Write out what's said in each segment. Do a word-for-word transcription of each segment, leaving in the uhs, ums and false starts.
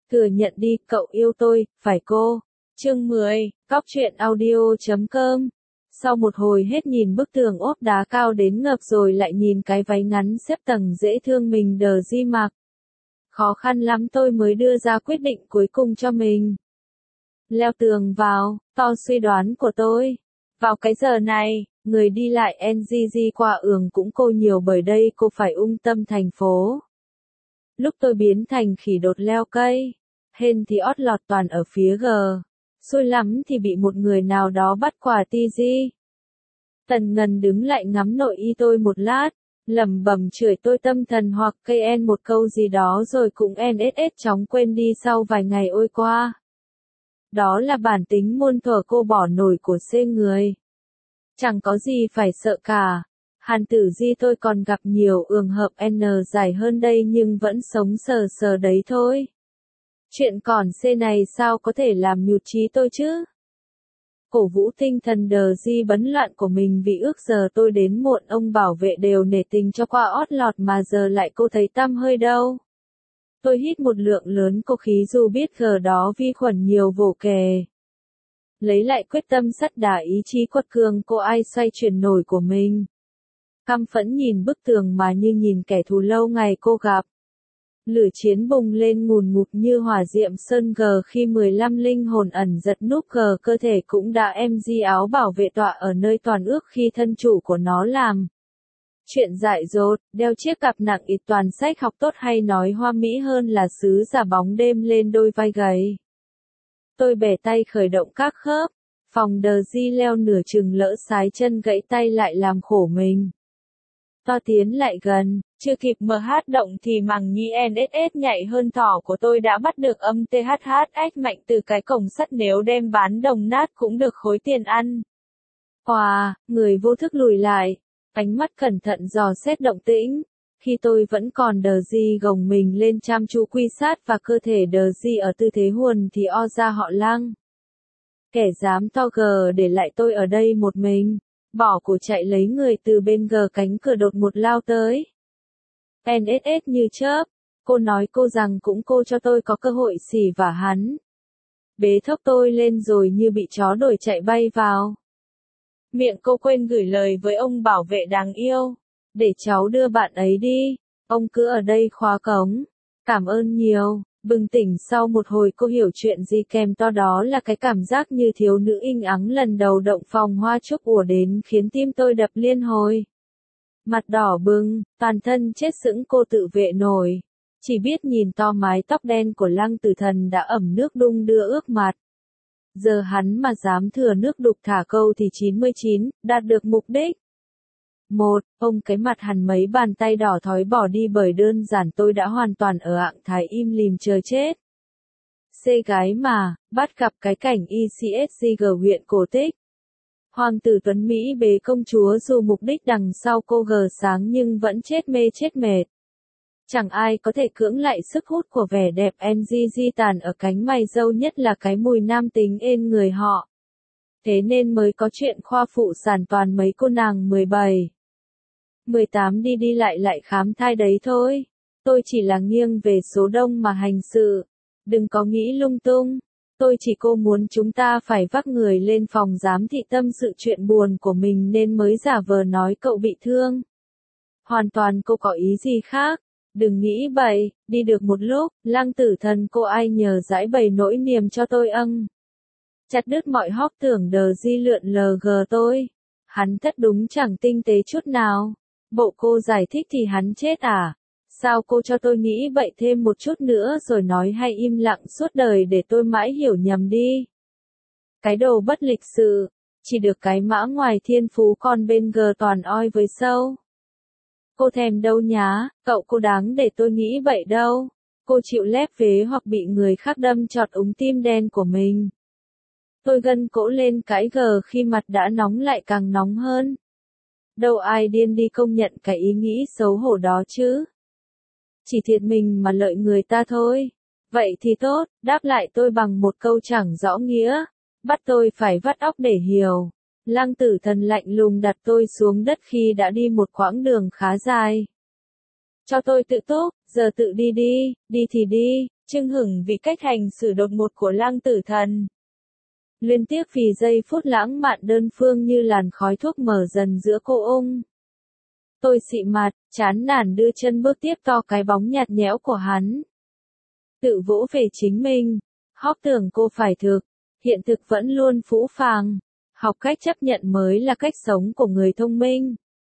Thừa nhận đi, cậu yêu tôi, phải cô. Chương mười, Cóc truyện audio chấm com. Sau một hồi hết nhìn bức tường ốp đá cao đến ngập rồi lại nhìn cái váy ngắn xếp tầng dễ thương mình đờ di mặc. Khó khăn lắm tôi mới đưa ra quyết định cuối cùng cho mình. Leo tường vào, to suy đoán của tôi. Vào cái giờ này, người đi lại en giê giê qua ường cũng cô nhiều bởi đây cô phải ung tâm thành phố. Lúc tôi biến thành khỉ đột leo cây, hên thì ót lọt toàn ở phía G. Xui lắm thì bị một người nào đó bắt quả ti di. Tần Ngân đứng lại ngắm nội y tôi một lát, lẩm bẩm chửi tôi tâm thần hoặc cây en một câu gì đó rồi cũng en ét ét chóng quên đi sau vài ngày ôi qua. Đó là bản tính muôn thuở cô bỏ nổi của xê người. Chẳng có gì phải sợ cả. Hàn Tử Di tôi còn gặp nhiều ường hợp N dài hơn đây nhưng vẫn sống sờ sờ đấy thôi. Chuyện còn C này sao có thể làm nhụt chí tôi chứ? Cổ vũ tinh thần đờ di bấn loạn của mình vì ước giờ tôi đến muộn ông bảo vệ đều nể tình cho qua ót lọt mà giờ lại cô thấy tăm hơi đâu. Tôi hít một lượng lớn cô khí dù biết gờ đó vi khuẩn nhiều vồ kề. Lấy lại quyết tâm sắt đá ý chí quật cường cô ai xoay chuyển nổi của mình. Căm phẫn nhìn bức tường mà như nhìn kẻ thù lâu ngày cô gặp. Lửa chiến bùng lên ngùn ngụt như hỏa diệm sơn gờ khi mười lăm linh hồn ẩn giật núp gờ cơ thể cũng đã em di áo bảo vệ tọa ở nơi toàn ước khi thân chủ của nó làm. Chuyện dại dột, đeo chiếc cặp nặng ít toàn sách học tốt hay nói hoa mỹ hơn là sứ giả bóng đêm lên đôi vai gầy. Tôi bẻ tay khởi động các khớp, phòng đờ di leo nửa chừng lỡ sái chân gãy tay lại làm khổ mình. To tiến lại gần, chưa kịp mở hát động thì mằng nhi en ét ét nhạy hơn thỏ của tôi đã bắt được âm tê hát hát ách mạnh từ cái cổng sắt nếu đem bán đồng nát cũng được khối tiền ăn. Hòa, người vô thức lùi lại, ánh mắt cẩn thận dò xét động tĩnh. Khi tôi vẫn còn đờ di gồng mình lên chăm chú quy sát và cơ thể đờ di ở tư thế huồn thì o ra họ Lăng. Kẻ dám to gờ để lại tôi ở đây một mình. Bỏ cổ chạy lấy người từ bên gờ cánh cửa đột một lao tới. en ét ét như chớp, cô nói cô rằng cũng cô cho tôi có cơ hội xỉ vả hắn. Bế thốc tôi lên rồi như bị chó đuổi chạy bay vào. Miệng cô quên gửi lời với ông bảo vệ đáng yêu. Để cháu đưa bạn ấy đi, ông cứ ở đây khóa cống. Cảm ơn nhiều. Bừng tỉnh sau một hồi cô hiểu chuyện gì kèm to đó là cái cảm giác như thiếu nữ inh ắng lần đầu động phòng hoa trúc ùa đến khiến tim tôi đập liên hồi. Mặt đỏ bừng, toàn thân chết sững cô tự vệ nổi. Chỉ biết nhìn to mái tóc đen của Lăng Tử Thần đã ẩm nước đung đưa ướt mặt. Giờ hắn mà dám thừa nước đục thả câu thì chín mươi chín, đạt được mục đích. Một, ông cái mặt hằn mấy bàn tay đỏ thói bỏ đi bởi đơn giản tôi đã hoàn toàn ở trạng thái im lìm chờ chết. C gái mà, bắt gặp cái cảnh i xê ét giê giê huyện cổ tích. Hoàng tử Tuấn Mỹ bế công chúa dù mục đích đằng sau cô gờ sáng nhưng vẫn chết mê chết mệt. Chẳng ai có thể cưỡng lại sức hút của vẻ đẹp en giê giê tàn ở cánh mày râu nhất là cái mùi nam tính ên người họ. Thế nên mới có chuyện khoa phụ sản toàn mấy cô nàng mười bảy. mười tám đi đi lại lại khám thai đấy thôi. Tôi chỉ là nghiêng về số đông mà hành sự. Đừng có nghĩ lung tung. Tôi chỉ cô muốn chúng ta phải vác người lên phòng giám thị tâm sự chuyện buồn của mình nên mới giả vờ nói cậu bị thương. Hoàn toàn cô có ý gì khác. Đừng nghĩ bậy, đi được một lúc, Lăng Tử Thần cô ai nhờ giải bày nỗi niềm cho tôi âng. Chặt đứt mọi hóp tưởng đờ di lượn lờ gờ tôi. Hắn thất đúng chẳng tinh tế chút nào. Bộ cô giải thích thì hắn chết à? Sao cô cho tôi nghĩ vậy thêm một chút nữa rồi nói hay im lặng suốt đời để tôi mãi hiểu nhầm đi? Cái đồ bất lịch sự, chỉ được cái mã ngoài thiên phú còn bên gờ toàn oi với sâu. Cô thèm đâu nhá, cậu cô đáng để tôi nghĩ vậy đâu. Cô chịu lép vế hoặc bị người khác đâm chọt ống tim đen của mình. Tôi gân cổ lên cái gờ khi mặt đã nóng lại càng nóng hơn. Đâu ai điên đi công nhận cái ý nghĩ xấu hổ đó chứ. Chỉ thiệt mình mà lợi người ta thôi. Vậy thì tốt, đáp lại tôi bằng một câu chẳng rõ nghĩa. Bắt tôi phải vắt óc để hiểu. Lăng Tử Thần lạnh lùng đặt tôi xuống đất khi đã đi một quãng đường khá dài. Cho tôi tự túc, giờ tự đi đi, đi thì đi, chưng hửng vì cách hành xử đột ngột của Lăng Tử Thần. Liên tiếc vì giây phút lãng mạn đơn phương như làn khói thuốc mở dần giữa cô ung. Tôi xị mặt, chán nản đưa chân bước tiếp to cái bóng nhạt nhẽo của hắn. Tự vỗ về chính mình, Hóc tưởng cô phải thực, hiện thực vẫn luôn phũ phàng. Học cách chấp nhận mới là cách sống của người thông minh.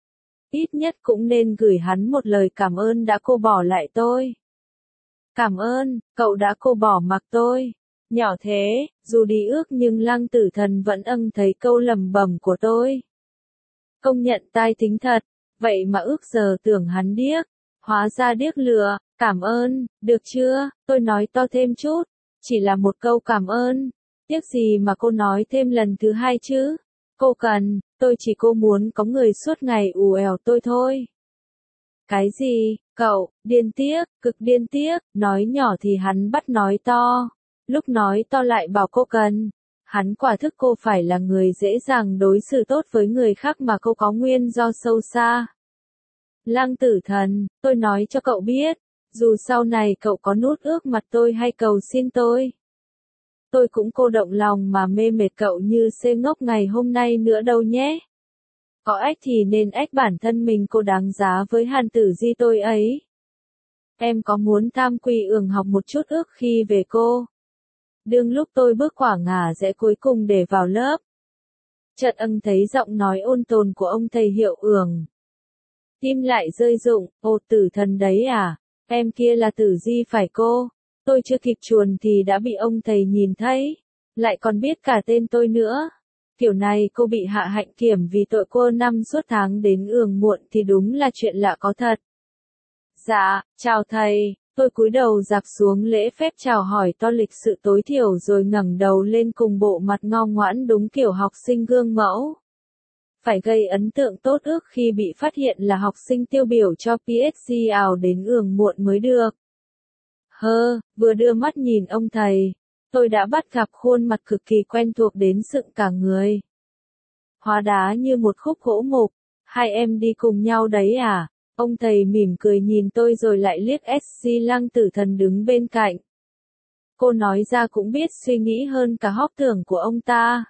Ít nhất cũng nên gửi hắn một lời cảm ơn đã cô bỏ lại tôi. Cảm ơn, cậu đã cô bỏ mặc tôi. Nhỏ thế, dù đi ước nhưng Lăng Tử Thần vẫn âng thấy câu lẩm bẩm của tôi. Công nhận tai tính thật, vậy mà ước giờ tưởng hắn điếc, hóa ra điếc lừa, cảm ơn, được chưa, tôi nói to thêm chút, chỉ là một câu cảm ơn, tiếc gì mà cô nói thêm lần thứ hai chứ, cô cần, tôi chỉ cô muốn có người suốt ngày ù ẻo tôi thôi. Cái gì, cậu, điên tiếc, cực điên tiếc, nói nhỏ thì hắn bắt nói to, lúc nói to lại bảo cô cần. Hắn quả thức cô phải là người dễ dàng đối xử tốt với người khác mà cô có nguyên do sâu xa. Lăng Tử Thần, tôi nói cho cậu biết, dù sau này cậu có nuốt ước mặt tôi hay cầu xin tôi. Tôi cũng cô động lòng mà mê mệt cậu như xê ngốc ngày hôm nay nữa đâu nhé. Có ách thì nên ách bản thân mình cô đáng giá với Hàn Tử Di tôi ấy. Em có muốn tham quy ưởng học một chút ước khi về cô? Đương lúc tôi bước qua ngả rẽ cuối cùng để vào lớp. Chợt âng thấy giọng nói ôn tồn của ông thầy Hiệu Ưởng. Tim lại rơi rụng, ồ Tử Thần đấy à, em kia là Tử Di phải cô? Tôi chưa kịp chuồn thì đã bị ông thầy nhìn thấy, lại còn biết cả tên tôi nữa. Kiểu này cô bị hạ hạnh kiểm vì tội cô năm suốt tháng đến ưởng muộn thì đúng là chuyện lạ có thật. Dạ, chào thầy. Tôi cúi đầu dạp xuống lễ phép chào hỏi to lịch sự tối thiểu rồi ngẩng đầu lên cùng bộ mặt ngoan ngoãn đúng kiểu học sinh gương mẫu. Phải gây ấn tượng tốt ước khi bị phát hiện là học sinh tiêu biểu cho pê ét giê ảo đến ưởng muộn mới được. Hơ, vừa đưa mắt nhìn ông thầy, tôi đã bắt gặp khuôn mặt cực kỳ quen thuộc đến sựng cả người. Hóa đá như một khúc gỗ mục, hai em đi cùng nhau đấy à? Ông thầy mỉm cười nhìn tôi rồi lại liếc ét giê Lăng Tử Thần đứng bên cạnh. Cô nói ra cũng biết suy nghĩ hơn cả hóc tưởng của ông ta.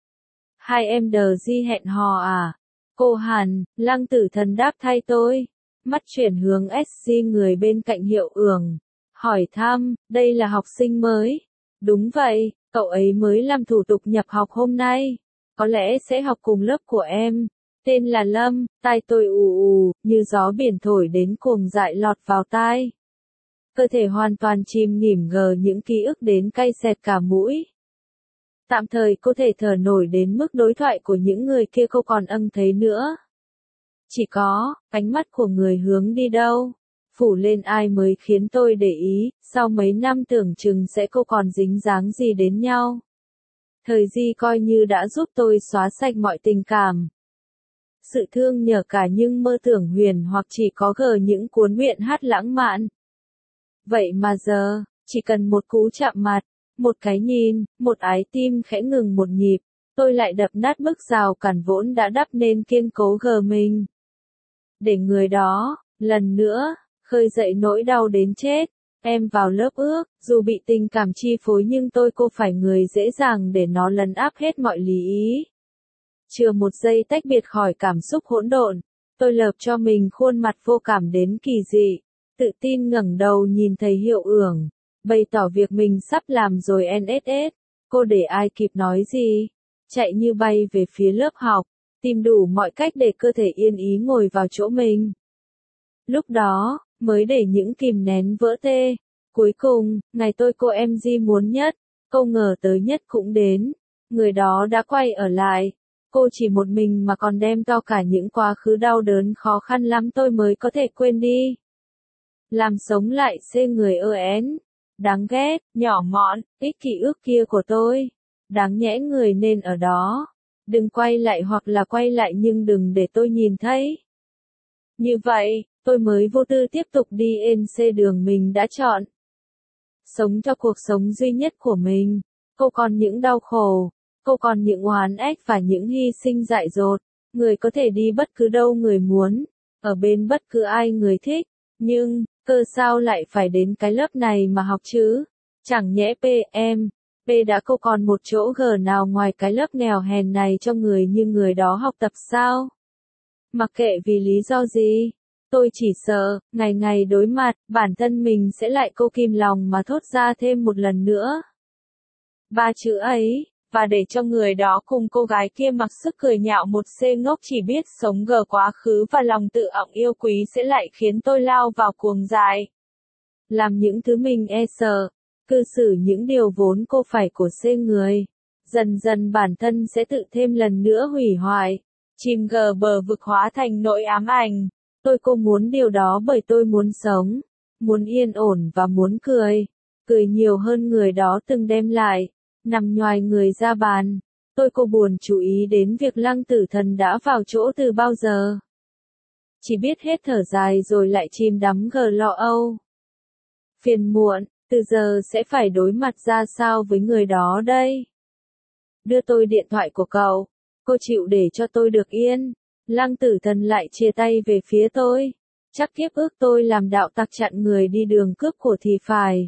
Hai em đờ di hẹn hò à? Cô Hàn, Lăng Tử Thần đáp thay tôi. Mắt chuyển hướng ét giê người bên cạnh Hiệu Ưởng. Hỏi thăm, đây là học sinh mới. Đúng vậy, cậu ấy mới làm thủ tục nhập học hôm nay. Có lẽ sẽ học cùng lớp của em. Tên là Lâm, tai tôi ù ù, như gió biển thổi đến cuồng dại lọt vào tai. Cơ thể hoàn toàn chìm nghỉm ngờ những ký ức đến cay xẹt cả mũi. Tạm thời cô thể thở nổi đến mức đối thoại của những người kia cô còn âng thấy nữa. Chỉ có, ánh mắt của người hướng đi đâu, phủ lên ai mới khiến tôi để ý, sau mấy năm tưởng chừng sẽ cô còn dính dáng gì đến nhau. Thời Di coi như đã giúp tôi xóa sạch mọi tình cảm. Sự thương nhờ cả nhưng mơ tưởng huyền hoặc chỉ có gờ những cuốn nguyện hát lãng mạn. Vậy mà giờ, chỉ cần một cú chạm mặt, một cái nhìn, một ái tim khẽ ngừng một nhịp, tôi lại đập nát bức rào cản vốn đã đắp nên kiên cố gờ mình. Để người đó, lần nữa, khơi dậy nỗi đau đến chết. Em vào lớp ước, dù bị tình cảm chi phối nhưng tôi cô phải người dễ dàng để nó lấn áp hết mọi lý ý. Chưa một giây tách biệt khỏi cảm xúc hỗn độn, tôi lợp cho mình khuôn mặt vô cảm đến kỳ dị, tự tin ngẩng đầu nhìn thầy Hiệu Ưởng, bày tỏ việc mình sắp làm rồi en ét ét, cô để ai kịp nói gì, chạy như bay về phía lớp học, tìm đủ mọi cách để cơ thể yên ý ngồi vào chỗ mình. Lúc đó, mới để những kìm nén vỡ tê, cuối cùng, ngày tôi cô em Di muốn nhất, câu ngờ tới nhất cũng đến, người đó đã quay ở lại. Cô chỉ một mình mà còn đem to cả những quá khứ đau đớn khó khăn lắm tôi mới có thể quên đi. Làm sống lại xê người ơ én. Đáng ghét, nhỏ mọn, ích kỷ ước kia của tôi. Đáng nhẽ người nên ở đó. Đừng quay lại hoặc là quay lại nhưng đừng để tôi nhìn thấy. Như vậy, tôi mới vô tư tiếp tục đi trên xê đường mình đã chọn. Sống cho cuộc sống duy nhất của mình. Cô còn những đau khổ. Cô còn những oán ách và những hy sinh dại dột, người có thể đi bất cứ đâu người muốn, ở bên bất cứ ai người thích, nhưng, Cơ sao lại phải đến cái lớp này mà học chứ? Chẳng nhẽ P em, P đã cô còn một chỗ G nào ngoài cái lớp nghèo hèn này cho người như người đó học tập sao? Mặc kệ vì lý do gì, tôi chỉ sợ, ngày ngày đối mặt, bản thân mình sẽ lại cô kìm lòng mà thốt ra thêm một lần nữa. Ba chữ ấy, và để cho người đó cùng cô gái kia mặc sức cười nhạo một xê ngốc chỉ biết sống gờ quá khứ và lòng tự ọng yêu quý sẽ lại khiến tôi lao vào cuồng dại. Làm những thứ mình e sợ, cư xử những điều vốn cô phải của xê người. Dần dần bản thân sẽ tự thêm lần nữa hủy hoại, chìm gờ bờ vực hóa thành nỗi ám ảnh. Tôi cô muốn điều đó bởi tôi muốn sống, muốn yên ổn và muốn cười. Cười nhiều hơn người đó từng đem lại. Nằm nhoài người ra bàn, tôi cô buồn chú ý đến việc Lăng Tử Thần đã vào chỗ từ bao giờ. Chỉ biết hết thở dài rồi lại chìm đắm gờ lo âu. Phiền muộn, từ giờ sẽ phải đối mặt ra sao với người đó đây? Đưa tôi điện thoại của cậu, cô chịu để cho tôi được yên. Lăng Tử Thần lại chia tay về phía tôi. Chắc kiếp ước tôi làm đạo tặc chặn người đi đường cướp của thì phải.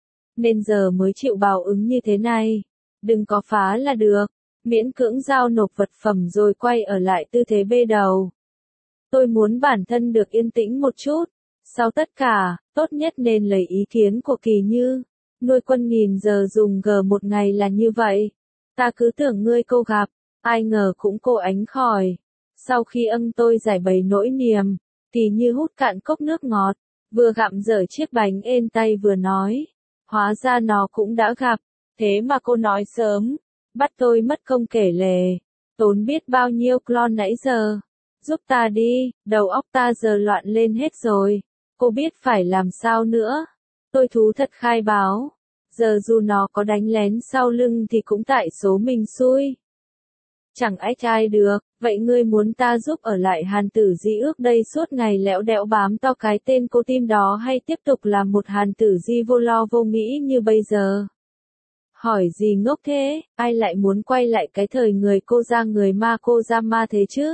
Nên giờ mới chịu báo ứng như thế này. Đừng có phá là được. Miễn cưỡng giao nộp vật phẩm rồi quay ở lại tư thế bê đầu. Tôi muốn bản thân được yên tĩnh một chút. Sau tất cả, tốt nhất nên lấy ý kiến của Kỳ Như. Nuôi quân nghìn giờ dùng G một ngày là như vậy. Ta cứ tưởng ngươi cô gặp, ai ngờ cũng cô ánh khỏi. Sau khi âng tôi giải bày nỗi niềm, Kỳ Như hút cạn cốc nước ngọt, vừa gặm dở chiếc bánh ên tay vừa nói. Hóa ra nó cũng đã gặp, thế mà cô nói sớm, bắt tôi mất công kể lể, tốn biết bao nhiêu clon nãy giờ. Giúp ta đi, đầu óc ta giờ loạn lên hết rồi, cô biết phải làm sao nữa. Tôi thú thật khai báo, giờ dù nó có đánh lén sau lưng thì cũng tại số mình xui. Chẳng ách ai được, vậy ngươi muốn ta giúp ở lại Hàn Tử Di ước đây suốt ngày lẽo đẽo bám to cái tên cô tim đó hay tiếp tục làm một Hàn Tử Di vô lo vô nghĩ như bây giờ? Hỏi gì ngốc thế, ai lại muốn quay lại cái thời người cô ra người ma cô ra ma thế chứ?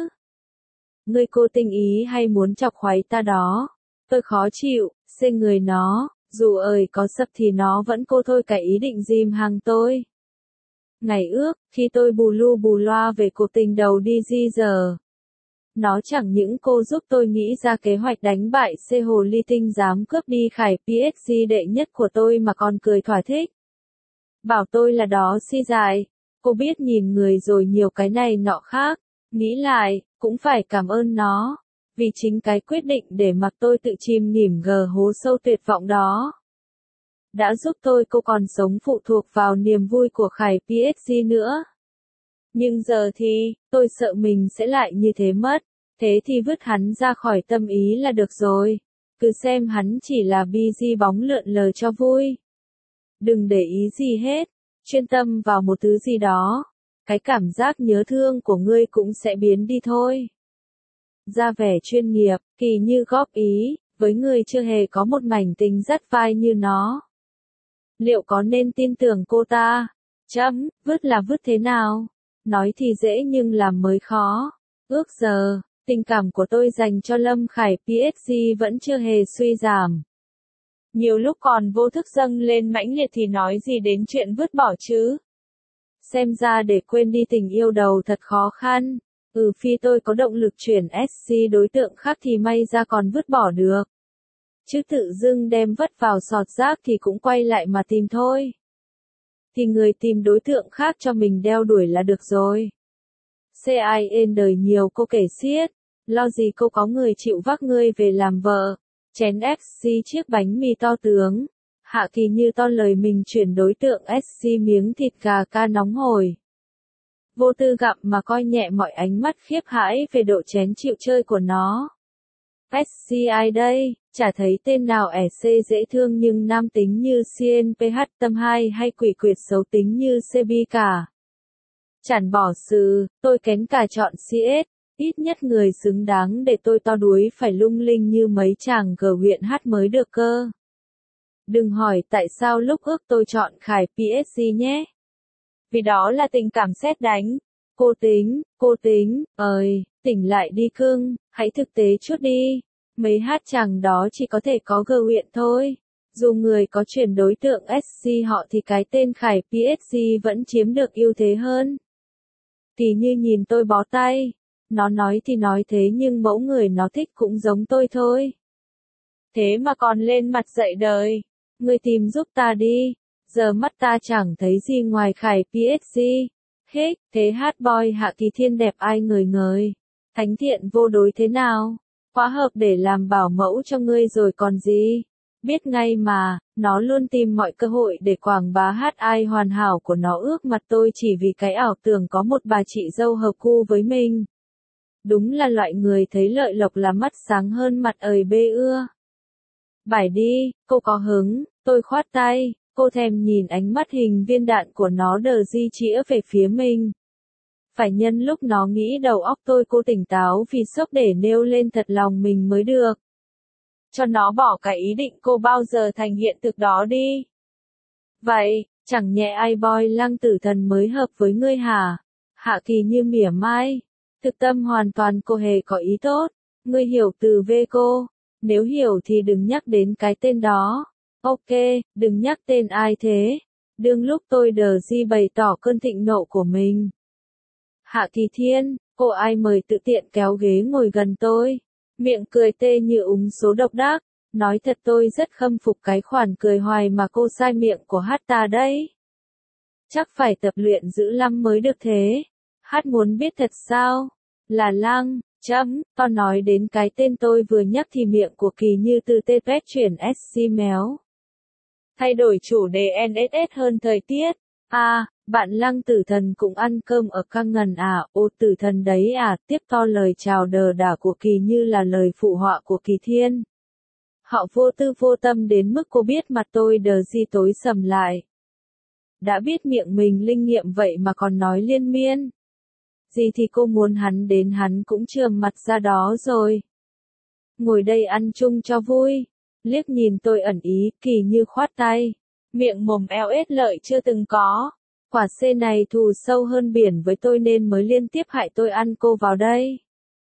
Ngươi cô tinh ý hay muốn chọc khoái ta đó? Tôi khó chịu, xê người nó, dù ơi có sập thì nó vẫn cô thôi cái ý định dìm hàng tôi. Ngày ước, khi tôi bù lu bù loa về cuộc tình đầu đi di giờ. Nó chẳng những cô giúp tôi nghĩ ra kế hoạch đánh bại C hồ ly tinh dám cướp đi khải pê ét giê đệ nhất của tôi mà còn cười thỏa thích. Bảo tôi là đó si dài, cô biết nhìn người rồi nhiều cái này nọ khác, nghĩ lại, cũng phải cảm ơn nó, vì chính cái quyết định để mặc tôi tự chìm nghỉm gờ hố sâu tuyệt vọng đó. Đã giúp tôi cô còn sống phụ thuộc vào niềm vui của khải pê ét giê nữa. Nhưng giờ thì, tôi sợ mình sẽ lại như thế mất, thế thì vứt hắn ra khỏi tâm ý là được rồi. Cứ xem hắn chỉ là bi di bóng lượn lờ cho vui. Đừng để ý gì hết, chuyên tâm vào một thứ gì đó. Cái cảm giác nhớ thương của ngươi cũng sẽ biến đi thôi. Ra vẻ chuyên nghiệp, Kỳ Như góp ý, với người chưa hề có một mảnh tình dắt vai như nó. Liệu có nên tin tưởng cô ta? Chấm, vứt là vứt thế nào? Nói thì dễ nhưng làm mới khó. Ước giờ, tình cảm của tôi dành cho Lâm Khải pê ét giê vẫn chưa hề suy giảm. Nhiều lúc còn vô thức dâng lên mãnh liệt thì nói gì đến chuyện vứt bỏ chứ? Xem ra để quên đi tình yêu đầu thật khó khăn. Ừ phi tôi có động lực chuyển ét xê đối tượng khác thì may ra còn vứt bỏ được. Chứ tự dưng đem vất vào sọt rác thì cũng quay lại mà tìm thôi. Thì người tìm đối tượng khác cho mình đeo đuổi là được rồi. xê i en đời nhiều cô kể xiết, lo gì cô có người chịu vác ngươi về làm vợ, chén ép xê chiếc bánh mì to tướng, Hạ Kỳ Như to lời mình chuyển đối tượng ét xê miếng thịt gà ca nóng hổi. Vô tư gặm mà coi nhẹ mọi ánh mắt khiếp hãi về độ chén chịu chơi của nó. ét xê ai đây, chả thấy tên nào ẻ xê dễ thương nhưng nam tính như xê en pê hát tâm hai hay quỷ quyệt xấu tính như xê bê cả. Chẳng bỏ sự, tôi kén cả chọn xê ét, ít nhất người xứng đáng để tôi to đuối phải lung linh như mấy chàng cờ huyện hát mới được cơ. Đừng hỏi tại sao lúc ước tôi chọn Khải pê ét giê nhé. Vì đó là tình cảm sét đánh. Cô tính, cô tính, ơi, tỉnh lại đi cưng, hãy thực tế chút đi. Mấy hát chàng đó chỉ có thể có gờ huyện thôi. Dù người có chuyển đối tượng ét xê họ thì cái tên Khải pê ét giê vẫn chiếm được ưu thế hơn. Tỉ như nhìn tôi bó tay. Nó nói thì nói thế nhưng mẫu người nó thích cũng giống tôi thôi. Thế mà còn lên mặt dạy đời. Ngươi tìm giúp ta đi. Giờ mắt ta chẳng thấy gì ngoài Khải pê ét giê. Hết, thế hát boy Hạ Kỳ Thiên đẹp ai ngời ngời. Thánh thiện vô đối thế nào? Quá hợp để làm bảo mẫu cho ngươi rồi còn gì. Biết ngay mà, nó luôn tìm mọi cơ hội để quảng bá hát ai hoàn hảo của nó ước mặt tôi chỉ vì cái ảo tưởng có một bà chị dâu hợp gu với mình. Đúng là loại người thấy lợi lộc là mắt sáng hơn mặt ời bê ưa. Bài đi, cô có hứng, tôi khoát tay, cô thèm nhìn ánh mắt hình viên đạn của nó đờ di chĩa về phía mình. Phải nhân lúc nó nghĩ đầu óc tôi cô tỉnh táo vì sốc để nêu lên thật lòng mình mới được. Cho nó bỏ cái ý định cô bao giờ thành hiện thực đó đi. Vậy, chẳng nhẽ ai boy Lăng Tử Thần mới hợp với ngươi hả? Hạ Kỳ như mỉa mai. Thực tâm hoàn toàn cô hề có ý tốt. Ngươi hiểu từ về cô. Nếu hiểu thì đừng nhắc đến cái tên đó. Ok, đừng nhắc tên ai thế. Đương lúc tôi đờ di bày tỏ cơn thịnh nộ của mình. Hạ Kỳ Thiên, cô ai mời tự tiện kéo ghế ngồi gần tôi. Miệng cười tê như úng số độc đắc. Nói thật tôi rất khâm phục cái khoản cười hoài mà cô sai miệng của hát ta đấy. Chắc phải tập luyện dữ lắm mới được thế. Hát muốn biết thật sao? Là Lăng, chấm, to nói đến cái tên tôi vừa nhắc thì miệng của Kỳ như từ tê pét chuyển ét xê méo. Thay đổi chủ đề en ét ét hơn thời tiết. À, bạn Lăng Tử Thần cũng ăn cơm ở căng ngần à, ô Tử Thần đấy à, tiếp to lời chào đờ đả của Kỳ như là lời phụ họa của Kỳ Thiên. Họ vô tư vô tâm đến mức cô biết mặt tôi đờ di tối sầm lại. Đã biết miệng mình linh nghiệm vậy mà còn nói liên miên. Gì thì cô muốn hắn đến hắn cũng trườm mặt ra đó rồi. Ngồi đây ăn chung cho vui. Liếc nhìn tôi ẩn ý, Kỳ như khoát tay. Miệng mồm eo ết lợi chưa từng có. Quả xê này thù sâu hơn biển với tôi nên mới liên tiếp hại tôi ăn cô vào đây.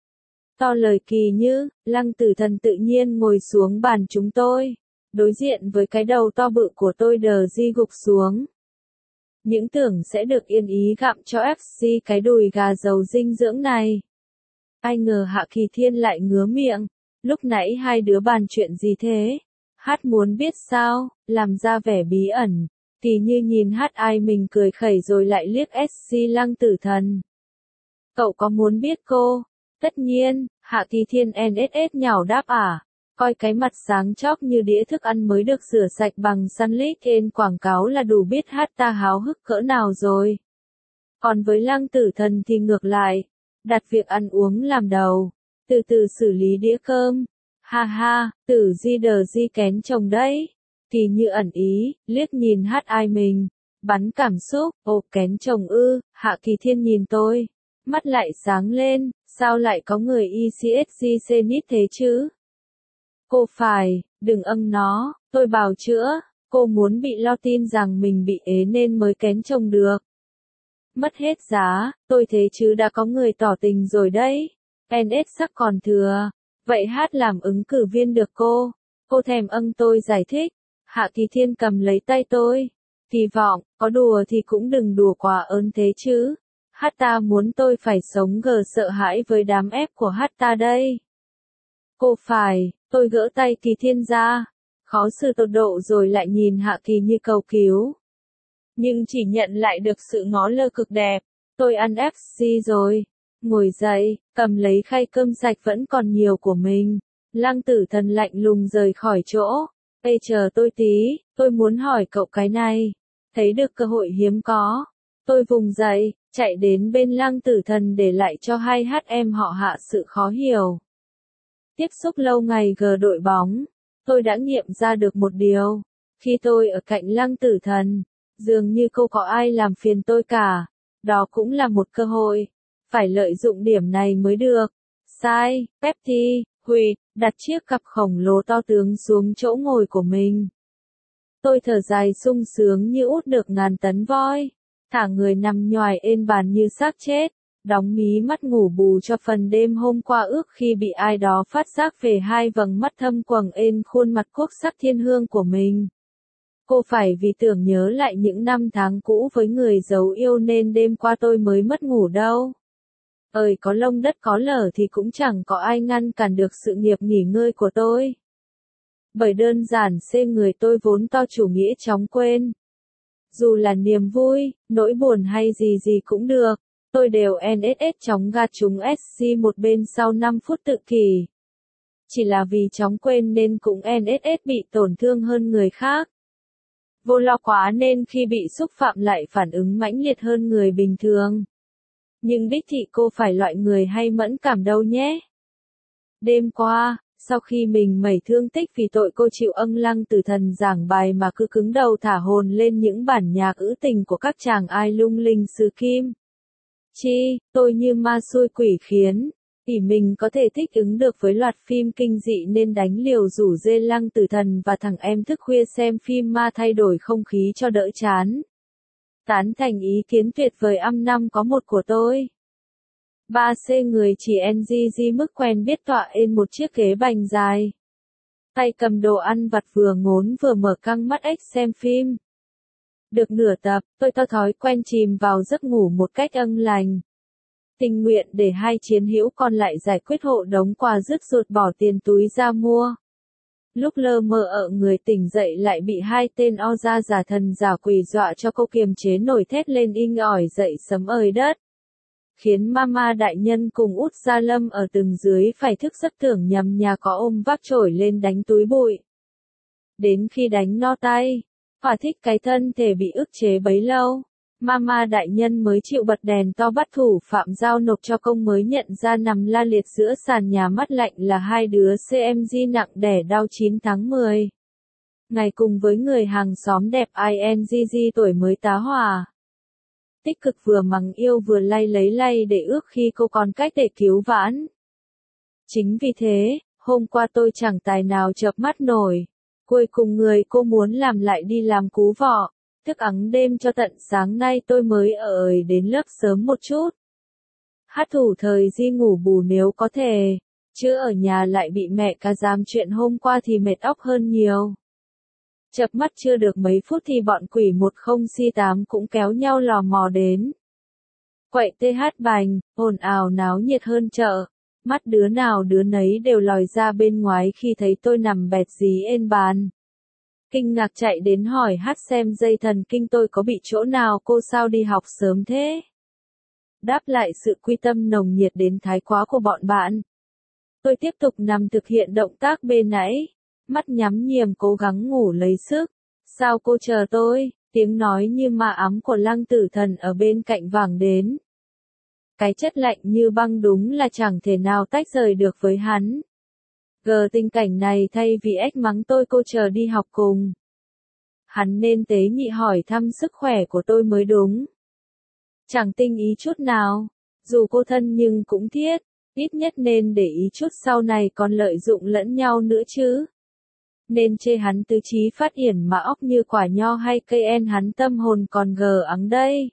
To lời Kỳ như, Lăng Tử Thần tự nhiên ngồi xuống bàn chúng tôi. Đối diện với cái đầu to bự của tôi đờ di gục xuống. Những tưởng sẽ được yên ý gặm cho ép xê cái đùi gà giàu dinh dưỡng này. Ai ngờ Hạ Kỳ Thiên lại ngứa miệng. Lúc nãy hai đứa bàn chuyện gì thế? Hát muốn biết sao, làm ra vẻ bí ẩn. Kỳ như nhìn hát ai mình cười khẩy rồi lại liếc ét xê Lăng Tử Thần. Cậu có muốn biết cô? Tất nhiên, Hạ Kỳ Thiên en ét ét nhào đáp à. Coi cái mặt sáng chóp như đĩa thức ăn mới được rửa sạch bằng sunlight trên quảng cáo là đủ biết hát ta háo hức cỡ nào rồi. Còn với Lăng Tử Thần thì ngược lại. Đặt việc ăn uống làm đầu. Từ từ xử lý đĩa cơm. Ha ha, Tử di đờ di kén chồng đấy. Kỳ như ẩn ý, liếc nhìn hát ai mình. Bắn cảm xúc, ồ kén chồng ư, Hạ Kỳ Thiên nhìn tôi. Mắt lại sáng lên, sao lại có người i xê ét giê Zenith thế chứ? Cô phải, đừng âng nó, tôi bào chữa, cô muốn bị lo tin rằng mình bị ế nên mới kén chồng được. Mất hết giá, tôi thế chứ đã có người tỏ tình rồi đấy. en ét sắc còn thừa, vậy hát làm ứng cử viên được cô. Cô thèm âng tôi giải thích. Hạ Kỳ Thiên cầm lấy tay tôi. Kỳ vọng, có đùa thì cũng đừng đùa quá ớn thế chứ. Hát ta muốn tôi phải sống gờ sợ hãi với đám ép của hát ta đây. Cô phải, tôi gỡ tay Kỳ Thiên ra. Khó xử tột độ rồi lại nhìn Hạ Kỳ như cầu cứu. Nhưng chỉ nhận lại được sự ngó lơ cực đẹp. Tôi ăn ép xê rồi. Ngồi dậy, cầm lấy khay cơm sạch vẫn còn nhiều của mình. Lăng Tử Thần lạnh lùng rời khỏi chỗ. Ê chờ tôi tí, tôi muốn hỏi cậu cái này. Thấy được cơ hội hiếm có. Tôi vùng dậy, chạy đến bên Lăng Tử Thần để lại cho hai hát em họ Hạ sự khó hiểu. Tiếp xúc lâu ngày gờ đội bóng, tôi đã nghiệm ra được một điều. Khi tôi ở cạnh Lăng Tử Thần, dường như không có ai làm phiền tôi cả. Đó cũng là một cơ hội. Phải lợi dụng điểm này mới được. Sai, Pepsi, Huyệt, đặt chiếc cặp khổng lồ to tướng xuống chỗ ngồi của mình. Tôi thở dài sung sướng như út được ngàn tấn voi. Thả người nằm nhoài ên bàn như xác chết. Đóng mí mắt ngủ bù cho phần đêm hôm qua ước khi bị ai đó phát giác về hai vầng mắt thâm quầng ên khuôn mặt quốc sắc thiên hương của mình. Cô phải vì tưởng nhớ lại những năm tháng cũ với người giấu yêu nên đêm qua tôi mới mất ngủ đâu. Ơi có lông đất có lở thì cũng chẳng có ai ngăn cản được sự nghiệp nghỉ ngơi của tôi. Bởi đơn giản xê người tôi vốn to chủ nghĩa chóng quên. Dù là niềm vui, nỗi buồn hay gì gì cũng được, tôi đều en ét ét chóng gạt chúng ét xê một bên sau năm phút tự kỷ. Chỉ là vì chóng quên nên cũng en ét ét bị tổn thương hơn người khác. Vô lo quá nên khi bị xúc phạm lại phản ứng mãnh liệt hơn người bình thường. Nhưng đích thị cô phải loại người hay mẫn cảm đâu nhé. Đêm qua, sau khi mình mẩy thương tích vì tội cô chịu âng lăng tử thần giảng bài mà cứ cứng đầu thả hồn lên những bản nhạc ữ tình của các chàng ai lung linh xứ Kim. Chi, tôi như ma xui quỷ khiến, vì mình có thể thích ứng được với loạt phim kinh dị nên đánh liều rủ dê lăng tử thần và thằng em thức khuya xem phim ma thay đổi không khí cho đỡ chán. Tán thành ý kiến tuyệt vời âm năm có một của tôi. ba xê người chỉ en giê giê mức quen biết tọa ên một chiếc ghế bành dài. Tay cầm đồ ăn vặt vừa ngốn vừa mở căng mắt ếch xem phim. Được nửa tập, tôi có thói quen chìm vào giấc ngủ một cách âng lành. Tình nguyện để hai chiến hữu còn lại giải quyết hộ đống quà rứt ruột bỏ tiền túi ra mua. Lúc lơ mơ ở người tỉnh dậy lại bị hai tên o ra giả thần giả quỷ dọa cho cô kiềm chế nổi thét lên inh ỏi dậy sấm ơi đất. Khiến mama đại nhân cùng út gia lâm ở tầng dưới phải thức giấc tưởng nhầm nhà có ôm vác chổi lên đánh túi bụi. Đến khi đánh no tay, thỏa thích cái thân thể bị ức chế bấy lâu, mama đại nhân mới chịu bật đèn to bắt thủ phạm giao nộp cho công mới nhận ra nằm la liệt giữa sàn nhà mát lạnh là hai đứa xê em giê nặng đẻ đau chín tháng mười. Ngày cùng với người hàng xóm đẹp i en giê giê tuổi mới tá hỏa. Tích cực vừa mắng yêu vừa lay lấy lay để ước khi cô còn cách để cứu vãn. Chính vì thế, hôm qua tôi chẳng tài nào chợp mắt nổi. Cuối cùng người cô muốn làm lại đi làm cú vọ. Thức ắng đêm cho tận sáng nay tôi mới ở đến lớp sớm một chút. Hát thủ thời di ngủ bù nếu có thể, chứ ở nhà lại bị mẹ ca giam chuyện hôm qua thì mệt óc hơn nhiều. Chập mắt chưa được mấy phút thì bọn quỷ một không xê tám cũng kéo nhau lò mò đến. Quậy tê hát bành, ồn ào náo nhiệt hơn chợ. Mắt đứa nào đứa nấy đều lòi ra bên ngoài khi thấy tôi nằm bẹt dí ên bàn. Kinh ngạc chạy đến hỏi hát xem dây thần kinh tôi có bị chỗ nào cô sao đi học sớm thế. Đáp lại sự quy tâm nồng nhiệt đến thái quá của bọn bạn. Tôi tiếp tục nằm thực hiện động tác bên nãy. Mắt nhắm nghiền cố gắng ngủ lấy sức. Sao cô chờ tôi, tiếng nói như ma ám của lăng tử thần ở bên cạnh vẳng đến. Cái chất lạnh như băng đúng là chẳng thể nào tách rời được với hắn. Gờ tình cảnh này thay vì ếch mắng tôi cô chờ đi học cùng. Hắn nên tế nhị hỏi thăm sức khỏe của tôi mới đúng. Chẳng tinh ý chút nào, dù cô thân nhưng cũng thiết, ít nhất nên để ý chút sau này còn lợi dụng lẫn nhau nữa chứ. Nên chê hắn tứ chí phát hiển mà óc như quả nho hay cây en hắn tâm hồn còn gờ ắng đây.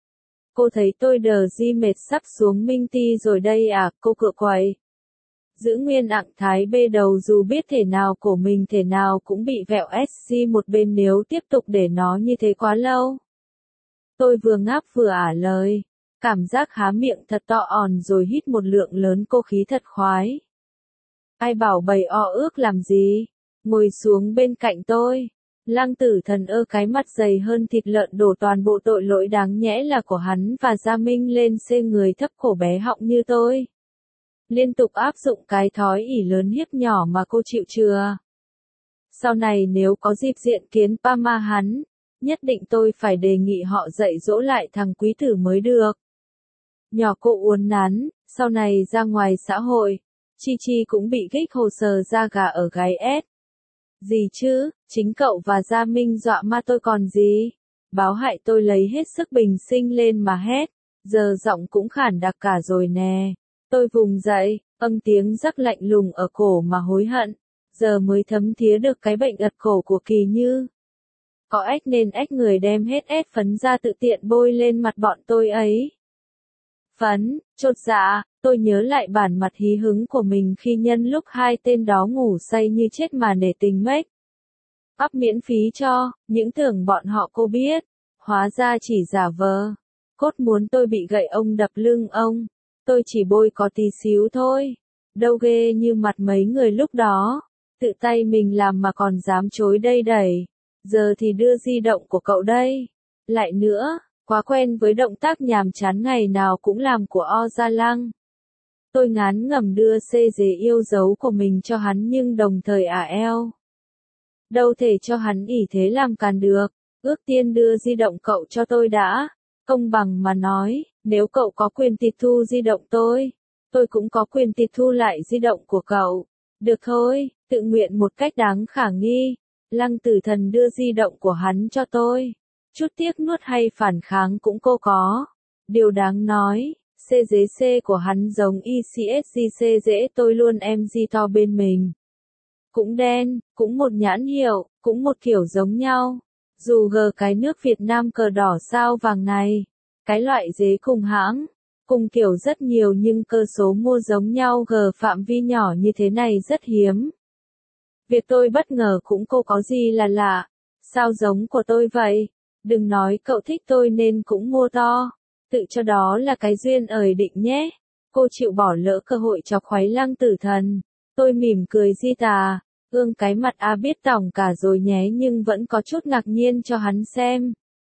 Cô thấy tôi đờ di mệt sắp xuống minh ti rồi đây à, cô cựa quậy. Giữ nguyên ặng thái bê đầu dù biết thể nào của mình thể nào cũng bị vẹo ét giê một bên nếu tiếp tục để nó như thế quá lâu. Tôi vừa ngáp vừa ả lời, cảm giác há miệng thật to òn rồi hít một lượng lớn cô khí thật khoái. Ai bảo bày o ước làm gì, ngồi xuống bên cạnh tôi. Lăng tử thần ơ cái mặt dày hơn thịt lợn đổ toàn bộ tội lỗi đáng nhẽ là của hắn và Gia Minh lên xê người thấp cổ bé họng như tôi. Liên tục áp dụng cái thói ỉ lớn hiếp nhỏ mà cô chịu chưa. Sau này nếu có dịp diện kiến Pama hắn, nhất định tôi phải đề nghị họ dạy dỗ lại thằng quý tử mới được. Nhỏ cô uốn nắn, sau này ra ngoài xã hội, Chi Chi cũng bị gích hồ sờ da gà ở gái ét. Gì chứ, chính cậu và Gia Minh dọa ma tôi còn gì. Báo hại tôi lấy hết sức bình sinh lên mà hét, giờ giọng cũng khản đặc cả rồi nè. Tôi vùng dậy, âm tiếng rắc lạnh lùng ở cổ mà hối hận, giờ mới thấm thía được cái bệnh ật cổ của Kỳ Như. Có ếch nên ếch người đem hết ép phấn ra tự tiện bôi lên mặt bọn tôi ấy. phấn, chột dạ, tôi nhớ lại bản mặt hí hứng của mình khi nhân lúc hai tên đó ngủ say như chết mà nể tình make up miễn phí cho, những tưởng bọn họ cô biết, hóa ra chỉ giả vờ. Cốt muốn tôi bị gậy ông đập lưng ông, tôi chỉ bôi có tí xíu thôi, đâu ghê như mặt mấy người lúc đó, tự tay mình làm mà còn dám chối đây đẩy, giờ thì đưa di động của cậu đây. Lại nữa, quá quen với động tác nhàm chán ngày nào cũng làm của O Gia Lăng. Tôi ngán ngẩm đưa xê dế yêu dấu của mình cho hắn nhưng đồng thời à eo. Đâu thể cho hắn ỷ thế làm càn được, ước tiên đưa di động cậu cho tôi đã. Công bằng mà nói, nếu cậu có quyền tịch thu di động tôi, tôi cũng có quyền tịch thu lại di động của cậu. Được thôi, tự nguyện một cách đáng khả nghi. Lăng Tử Thần đưa di động của hắn cho tôi. Chút tiếc nuốt hay phản kháng cũng cô có. Điều đáng nói, xê dế C của hắn giống i xê ét giê xê dễ tôi luôn em gi to bên mình. Cũng đen, cũng một nhãn hiệu, cũng một kiểu giống nhau. Dù gờ cái nước Việt Nam cờ đỏ sao vàng này, cái loại dế cùng hãng, cùng kiểu rất nhiều nhưng cơ số mua giống nhau gờ phạm vi nhỏ như thế này rất hiếm. Việc tôi bất ngờ cũng cô có gì là lạ, sao giống của tôi vậy, đừng nói cậu thích tôi nên cũng mua to, tự cho đó là cái duyên ời định nhé. Cô chịu bỏ lỡ cơ hội chọc khoái Lăng Tử Thần, tôi mỉm cười di tà. Ương cái mặt a biết tỏng cả rồi nhé nhưng vẫn có chút ngạc nhiên cho hắn xem.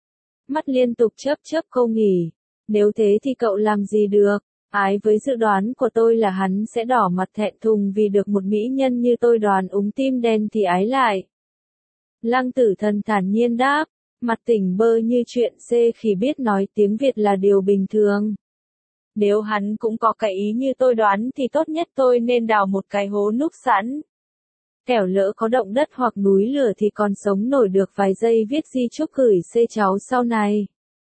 Mắt liên tục chớp chớp câu nghỉ. Nếu thế thì cậu làm gì được? Ái với dự đoán của tôi là hắn sẽ đỏ mặt thẹn thùng vì được một mỹ nhân như tôi đoán úng tim đen thì ái lại. Lăng Tử Thần thản nhiên đáp, mặt tỉnh bơ như chuyện C khi biết nói tiếng Việt là điều bình thường. Nếu hắn cũng có cái ý như tôi đoán thì tốt nhất tôi nên đào một cái hố núp sẵn. Kẻo lỡ có động đất hoặc núi lửa thì còn sống nổi được vài giây viết di chúc gửi C cháu sau này.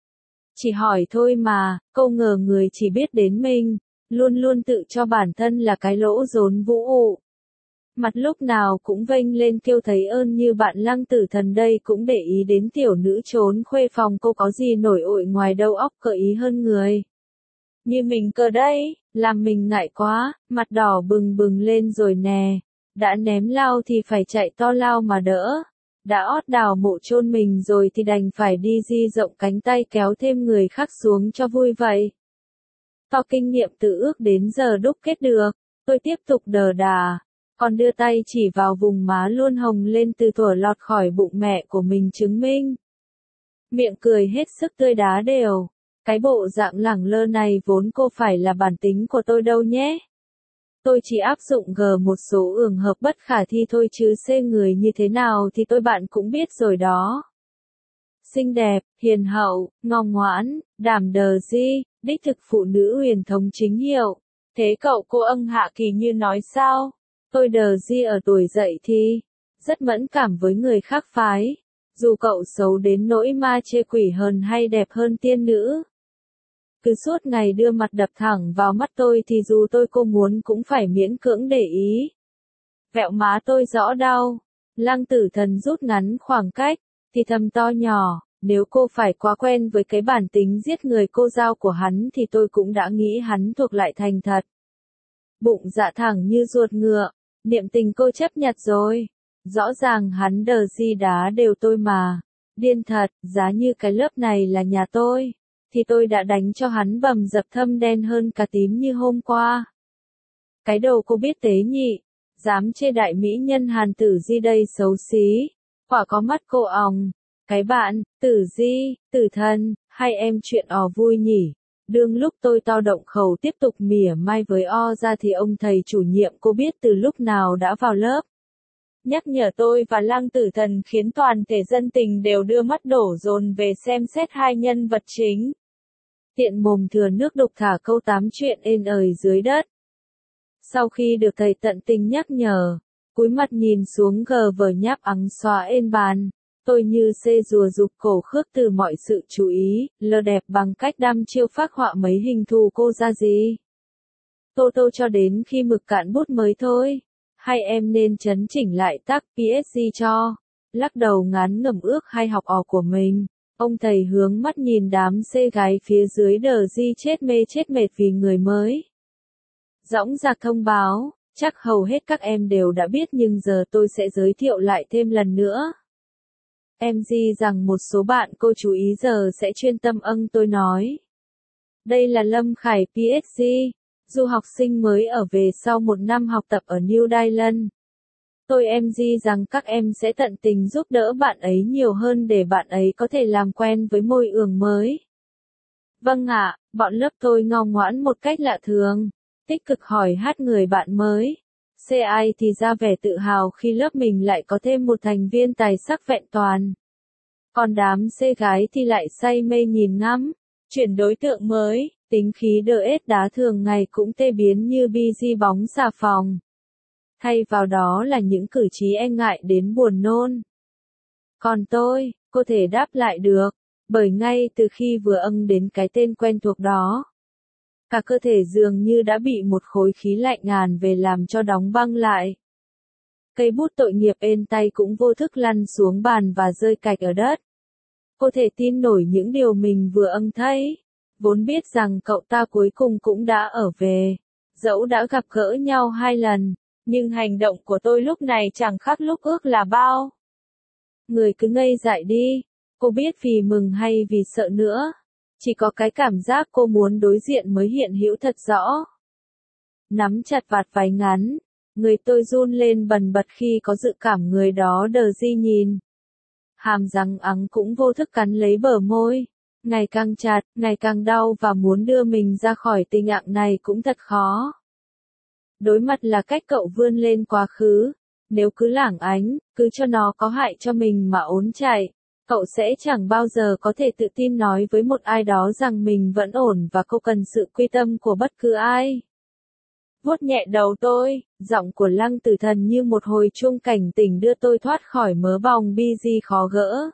Chỉ hỏi thôi mà, câu ngờ người chỉ biết đến mình, luôn luôn tự cho bản thân là cái lỗ rốn vũ ụ. Mặt lúc nào cũng vênh lên kêu thấy ơn như bạn Lăng Tử Thần đây cũng để ý đến tiểu nữ trốn khuê phòng cô có gì nổi ội ngoài đầu óc cỡ ý hơn người. Như mình cơ đấy, làm mình ngại quá, mặt đỏ bừng bừng lên rồi nè. Đã ném lao thì phải chạy to lao mà đỡ. Đã ót đào mộ chôn mình rồi thì đành phải đi di rộng cánh tay kéo thêm người khác xuống cho vui vậy. To kinh nghiệm tự ước đến giờ đúc kết được, tôi tiếp tục đờ đà, còn đưa tay chỉ vào vùng má luôn hồng lên từ thuở lọt khỏi bụng mẹ của mình chứng minh. Miệng cười hết sức tươi đá đều, cái bộ dạng lẳng lơ này vốn cô phải là bản tính của tôi đâu nhé. Tôi chỉ áp dụng g một số ường hợp bất khả thi thôi chứ xê người như thế nào thì tôi bạn cũng biết rồi đó. Xinh đẹp, hiền hậu, ngoan ngoãn, đảm đờ di, đích thực phụ nữ huyền thống chính hiệu. Thế cậu cô ân Hạ Kỳ như nói sao? Tôi đờ di ở tuổi dậy thì rất mẫn cảm với người khác phái. Dù cậu xấu đến nỗi ma chê quỷ hơn hay đẹp hơn tiên nữ. Cứ suốt ngày đưa mặt đập thẳng vào mắt tôi thì dù tôi cô muốn cũng phải miễn cưỡng để ý. Vẹo má tôi rõ đau. Lăng Tử Thần rút ngắn khoảng cách, thì thầm to nhỏ, nếu cô phải quá quen với cái bản tính giết người cô dao của hắn thì tôi cũng đã nghĩ hắn thuộc lại thành thật. Bụng dạ thẳng như ruột ngựa, niệm tình cô chấp nhặt rồi. Rõ ràng hắn đờ di đá đều tôi mà. Điên thật, giá như cái lớp này là nhà tôi thì tôi đã đánh cho hắn bầm dập thâm đen hơn cả tím như hôm qua. Cái đầu cô biết tế nhị, dám chê đại mỹ nhân Hàn Tử Di đây xấu xí, quả có mắt cô òng. Cái bạn, Tử Di, Tử Thần, hai em chuyện ò vui nhỉ. Đương lúc tôi to động khẩu tiếp tục mỉa mai với O ra thì ông thầy chủ nhiệm cô biết từ lúc nào đã vào lớp. Nhắc nhở tôi và Lăng Tử Thần khiến toàn thể dân tình đều đưa mắt đổ dồn về xem xét hai nhân vật chính. Tiện mồm thừa nước đục thả câu tám chuyện ên ời dưới đất. Sau khi được thầy tận tình nhắc nhở, cúi mặt nhìn xuống gờ vờ nháp ắng xóa ên bàn, tôi như xê rùa rụt cổ khước từ mọi sự chú ý, lơ đẹp bằng cách đăm chiêu phác họa mấy hình thù cô ra gì. Tô tô cho đến khi mực cạn bút mới thôi. Hay em nên chấn chỉnh lại tác pê ét giê cho. Lắc đầu ngán ngẩm ước hay học ò của mình. Ông thầy hướng mắt nhìn đám xê gái phía dưới đờ di chết mê chết mệt vì người mới. Dõng dạc thông báo, chắc hầu hết các em đều đã biết nhưng giờ tôi sẽ giới thiệu lại thêm lần nữa. Em di rằng một số bạn cô chú ý giờ sẽ chuyên tâm âng tôi nói. Đây là Lâm Khải pê ết đê, du học sinh mới ở về sau một năm học tập ở New Zealand. Tôi em di rằng các em sẽ tận tình giúp đỡ bạn ấy nhiều hơn để bạn ấy có thể làm quen với môi trường mới. Vâng ạ, bọn lớp tôi ngoan ngoãn một cách lạ thường, tích cực hỏi hát người bạn mới. xê i thì ra vẻ tự hào khi lớp mình lại có thêm một thành viên tài sắc vẹn toàn. Còn đám xê gái thì lại say mê nhìn ngắm, chuyển đối tượng mới, tính khí đờ ết đá thường ngày cũng tê biến như bi di bóng xà phòng. Thay vào đó là những cử chỉ e ngại đến buồn nôn. Còn tôi, cô thể đáp lại được, bởi ngay từ khi vừa âng đến cái tên quen thuộc đó, cả cơ thể dường như đã bị một khối khí lạnh ngàn về làm cho đóng băng lại. Cây bút tội nghiệp ên tay cũng vô thức lăn xuống bàn và rơi cạch ở đất. Cô thể tin nổi những điều mình vừa âng thấy, vốn biết rằng cậu ta cuối cùng cũng đã ở về, dẫu đã gặp gỡ nhau hai lần. Nhưng hành động của tôi lúc này chẳng khác lúc ước là bao. Người cứ ngây dại đi, cô biết vì mừng hay vì sợ nữa. Chỉ có cái cảm giác cô muốn đối diện mới hiện hữu thật rõ. Nắm chặt vạt váy ngắn, người tôi run lên bần bật khi có dự cảm người đó đờ di nhìn. Hàm răng ắng cũng vô thức cắn lấy bờ môi, ngày càng chặt, ngày càng đau và muốn đưa mình ra khỏi tình trạng này cũng thật khó. Đối mặt là cách cậu vươn lên quá khứ, nếu cứ lảng ánh, cứ cho nó có hại cho mình mà ốn chạy, cậu sẽ chẳng bao giờ có thể tự tin nói với một ai đó rằng mình vẫn ổn và cô cần sự quy tâm của bất cứ ai. Vuốt nhẹ đầu tôi, giọng của Lăng Tử Thần như một hồi chuông cảnh tỉnh đưa tôi thoát khỏi mớ bòng bi di khó gỡ.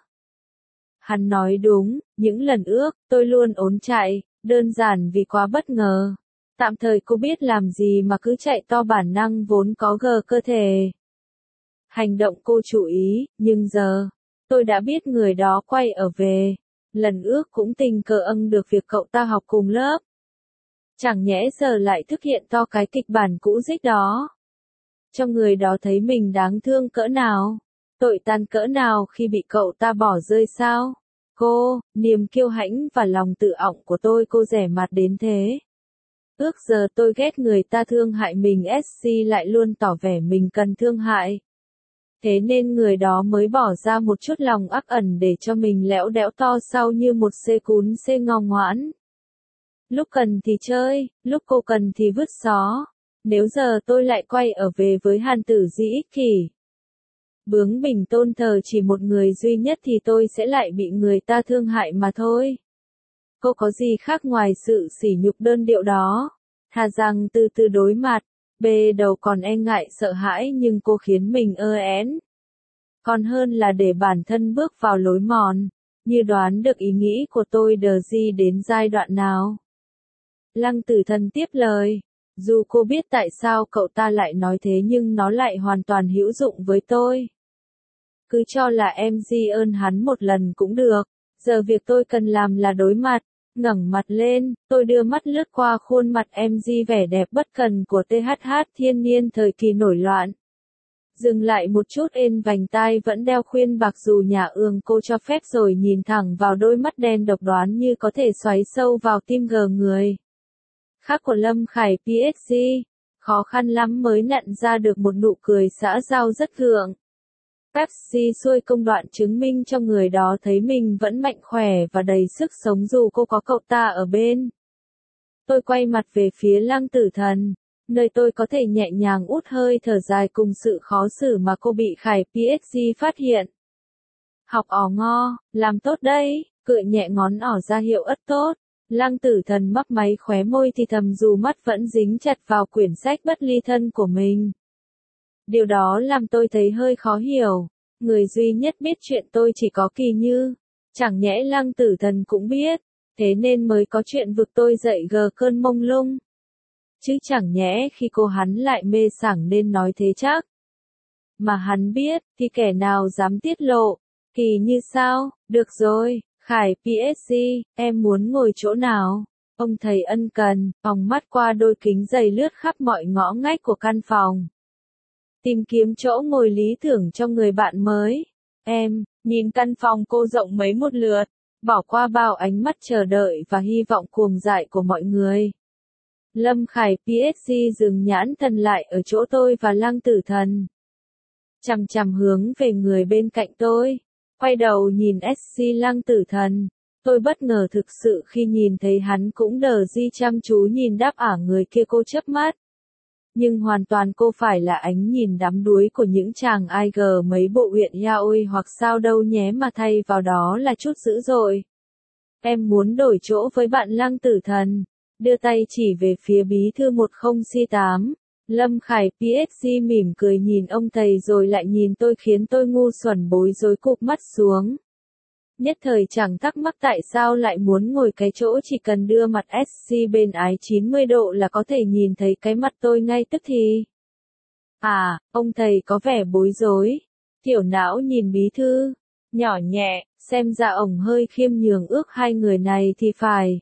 Hắn nói đúng, những lần ước, tôi luôn ốn chạy, đơn giản vì quá bất ngờ. Tạm thời cô biết làm gì mà cứ chạy to bản năng vốn có gờ cơ thể. Hành động cô chú ý, nhưng giờ, tôi đã biết người đó quay ở về. Lần ước cũng tình cờ âng được việc cậu ta học cùng lớp. Chẳng nhẽ giờ lại thực hiện to cái kịch bản cũ dích đó. Cho người đó thấy mình đáng thương cỡ nào, tội tàn cỡ nào khi bị cậu ta bỏ rơi sao? Cô, niềm kiêu hãnh và lòng tự ọng của tôi cô rẻ mặt đến thế. Ước giờ tôi ghét người ta thương hại mình ét xê lại luôn tỏ vẻ mình cần thương hại. Thế nên người đó mới bỏ ra một chút lòng ác ẩn để cho mình lẽo đẽo to sau như một xê cún xê ngoan ngoãn. Lúc cần thì chơi, lúc cô cần thì vứt xó. Nếu giờ tôi lại quay ở về với Hàn Tử Dĩ ích kỷ, bướng bỉnh tôn thờ chỉ một người duy nhất thì tôi sẽ lại bị người ta thương hại mà thôi. Cô có gì khác ngoài sự sỉ nhục đơn điệu đó? Thà rằng từ từ đối mặt, bề đầu còn e ngại sợ hãi nhưng cô khiến mình ơ én. Còn hơn là để bản thân bước vào lối mòn, như đoán được ý nghĩ của tôi đờ di đến giai đoạn nào. Lăng Tử Thần tiếp lời, dù cô biết tại sao cậu ta lại nói thế nhưng nó lại hoàn toàn hữu dụng với tôi. Cứ cho là em di ơn hắn một lần cũng được, giờ việc tôi cần làm là đối mặt. Ngẩng mặt lên, tôi đưa mắt lướt qua khuôn mặt em di vẻ đẹp bất cần của tê hát hát thiên niên thời kỳ nổi loạn. Dừng lại một chút ên vành tai vẫn đeo khuyên bạc dù nhà ương cô cho phép rồi nhìn thẳng vào đôi mắt đen độc đoán như có thể xoáy sâu vào tim gờ người. Khác của Lâm Khải pê ét đê, khó khăn lắm mới nặn ra được một nụ cười xã giao rất gượng. Pepsi xuôi công đoạn chứng minh cho người đó thấy mình vẫn mạnh khỏe và đầy sức sống dù cô có cậu ta ở bên. Tôi quay mặt về phía Lăng Tử Thần, nơi tôi có thể nhẹ nhàng út hơi thở dài cùng sự khó xử mà cô bị Khải pê ét đê phát hiện. Học ỏ ngo, làm tốt đấy, cựa nhẹ ngón ỏ ra hiệu ất tốt. Lăng Tử Thần mấp máy khóe môi thì thầm dù mắt vẫn dính chặt vào quyển sách bất ly thân của mình. Điều đó làm tôi thấy hơi khó hiểu. Người duy nhất biết chuyện tôi chỉ có Kỳ Như. Chẳng nhẽ Lăng Tử Thần cũng biết. Thế nên mới có chuyện vực tôi dậy gờ cơn mông lung. Chứ chẳng nhẽ khi cô hắn lại mê sảng nên nói thế chắc. Mà hắn biết, thì kẻ nào dám tiết lộ. Kỳ Như sao? Được rồi, Khải pê ét giê, em muốn ngồi chỗ nào? Ông thầy ân cần, vòng mắt qua đôi kính dày lướt khắp mọi ngõ ngách của căn phòng. Tìm kiếm chỗ ngồi lý tưởng cho người bạn mới. Em, nhìn căn phòng cô rộng mấy một lượt, bỏ qua bao ánh mắt chờ đợi và hy vọng cuồng dại của mọi người. Lâm Khải pê ét giê dừng nhãn thần lại ở chỗ tôi và Lăng Tử Thần. Chằm chằm hướng về người bên cạnh tôi. Quay đầu nhìn ét xê Lăng Tử Thần. Tôi bất ngờ thực sự khi nhìn thấy hắn cũng đờ di chăm chú nhìn đáp ả người kia cô chớp mắt. Nhưng hoàn toàn cô phải là ánh nhìn đắm đuối của những chàng i giê mấy bộ huyện yaoi hoặc sao đâu nhé mà thay vào đó là chút dữ dội. Em muốn đổi chỗ với bạn Lăng Tử Thần. Đưa tay chỉ về phía bí thư một không C tám. Lâm Khải pê ét giê mỉm cười nhìn ông thầy rồi lại nhìn tôi khiến tôi ngu xuẩn bối rối cụp mắt xuống. Nhất thời chẳng thắc mắc tại sao lại muốn ngồi cái chỗ chỉ cần đưa mặt ét xê bên ái chín mươi độ là có thể nhìn thấy cái mặt tôi ngay tức thì. À, ông thầy có vẻ bối rối. Tiểu não nhìn bí thư, nhỏ nhẹ, xem ra ổng hơi khiêm nhường ước hai người này thì phải.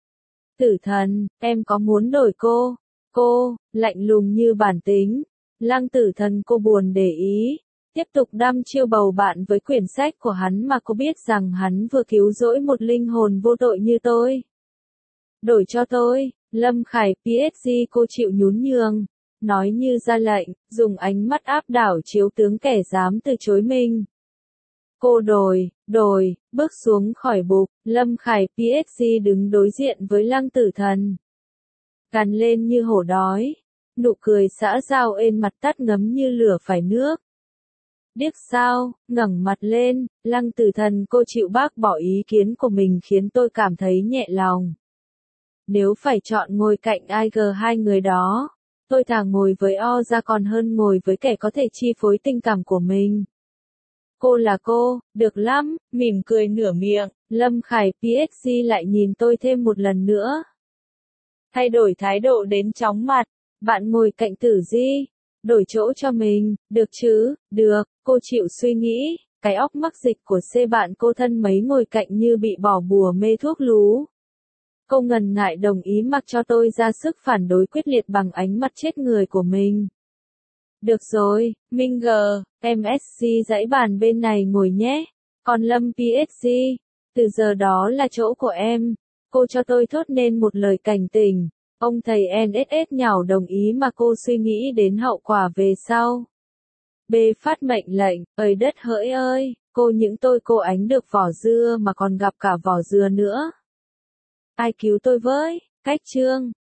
Tử Thần, em có muốn đổi cô? Cô, lạnh lùng như bản tính. Lăng Tử Thần cô buồn để ý. Tiếp tục đăm chiêu bầu bạn với quyển sách của hắn mà cô biết rằng hắn vừa cứu rỗi một linh hồn vô tội như tôi. Đổi cho tôi, Lâm Khải pê ét giê cô chịu nhún nhường. Nói như ra lệnh, dùng ánh mắt áp đảo chiếu tướng kẻ dám từ chối mình. Cô đổi, đổi, bước xuống khỏi bục, Lâm Khải pê ét giê đứng đối diện với Lăng Tử Thần. Gằn lên như hổ đói. Nụ cười xã giao ên mặt tắt ngấm như lửa phải nước. Điếc sao, ngẩng mặt lên, Lăng Tử Thần cô chịu bác bỏ ý kiến của mình khiến tôi cảm thấy nhẹ lòng. Nếu phải chọn ngồi cạnh i giê hai người đó, tôi thà ngồi với O ra còn hơn ngồi với kẻ có thể chi phối tình cảm của mình. Cô là cô, được lắm, mỉm cười nửa miệng, Lâm Khải pê ét giê lại nhìn tôi thêm một lần nữa. Thay đổi thái độ đến chóng mặt, bạn ngồi cạnh Tử Di, đổi chỗ cho mình, được chứ, được, cô chịu suy nghĩ, cái óc mắc dịch của C bạn cô thân mấy ngồi cạnh như bị bỏ bùa mê thuốc lú. Cô ngần ngại đồng ý mặc cho tôi ra sức phản đối quyết liệt bằng ánh mắt chết người của mình. Được rồi, Minh G, em ét xê dãy bàn bên này ngồi nhé, còn Lâm pê ét giê, từ giờ đó là chỗ của em. Cô cho tôi thốt nên một lời cảnh tỉnh. Ông thầy en ét ét nhảo đồng ý mà cô suy nghĩ đến hậu quả về sau. B phát mệnh lệnh, ơi đất hỡi ơi, cô những tôi cô ánh được vỏ dưa mà còn gặp cả vỏ dừa nữa. Ai cứu tôi với, cách chương.